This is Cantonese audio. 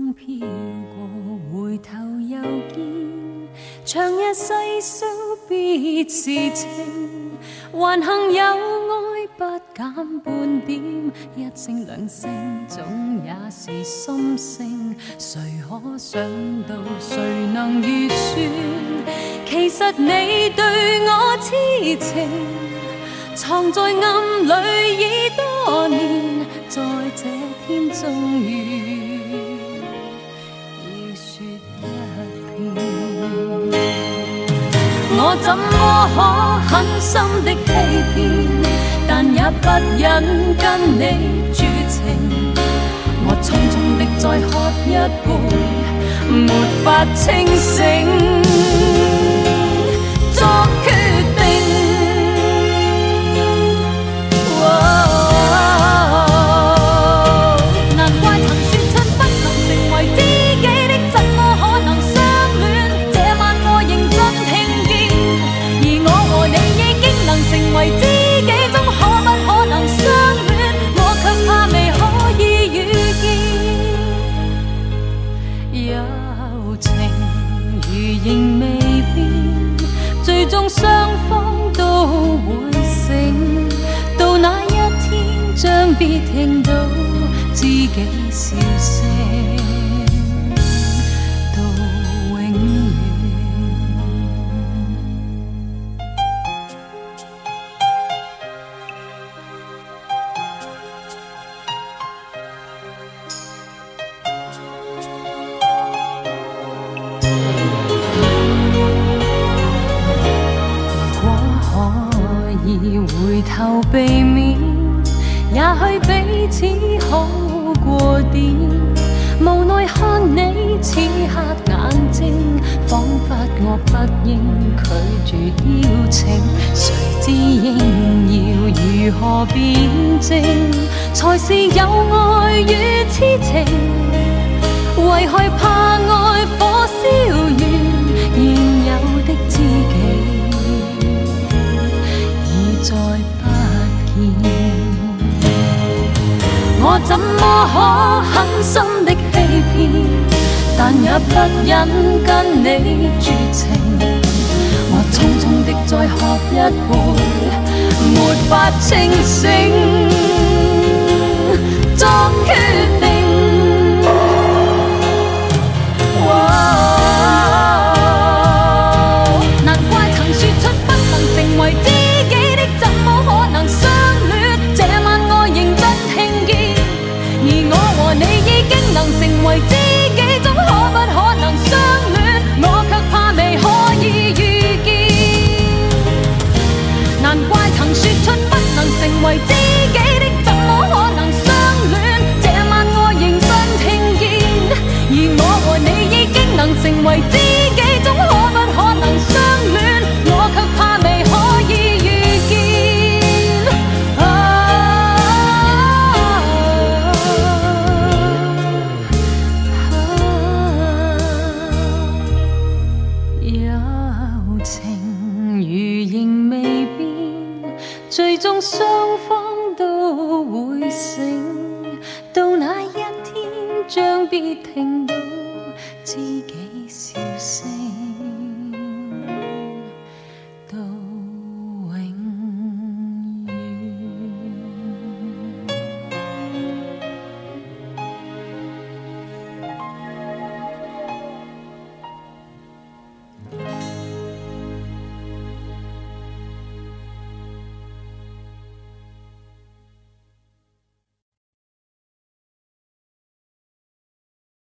风飘过，回头又见，长日细数别是情，还幸有爱不减半点，一声两声总也是心声，谁可想到，谁能预算？其实你对我痴情，藏在暗里已多年，在这天终于要说一遍。我怎么可狠心的欺骗，但也不忍跟你绝情。我匆匆的再喝一杯，没法清醒。作決定，難怪曾說出不能成為知己的，怎麼可能相戀？這晚我認真聽見，而我和你已經能成為知己，總可不可能相戀？我卻怕未可以遇見，友情如仍未變，最終雙方都會醒，到那一天將必聽到知己笑聲，到永遠。回頭避免，也許彼此好過點。無奈看你此刻眼睛，彷彿我不應拒絕邀請。誰知應要如何辯證，才是有愛與痴情？為害怕愛火燒完現有的知己。再不見，我怎麼可狠心的欺騙，但也不忍跟你絕情。我匆匆的再喝一杯，沒法清醒，作決定。難怪曾說出不能成為知己，怎麼可能相戀？這晚我認真聽見，而我和你已經能成為知己，總可不可能相戀？我卻怕未可以遇見。難怪曾說出不能成為知己的，怎麼可能相戀？這晚我認真聽見，而我和你已經能成為知己，總可不可能相戀？我卻怕未可以遇最終雙方都會醒，到那一天將必聽到知己笑聲。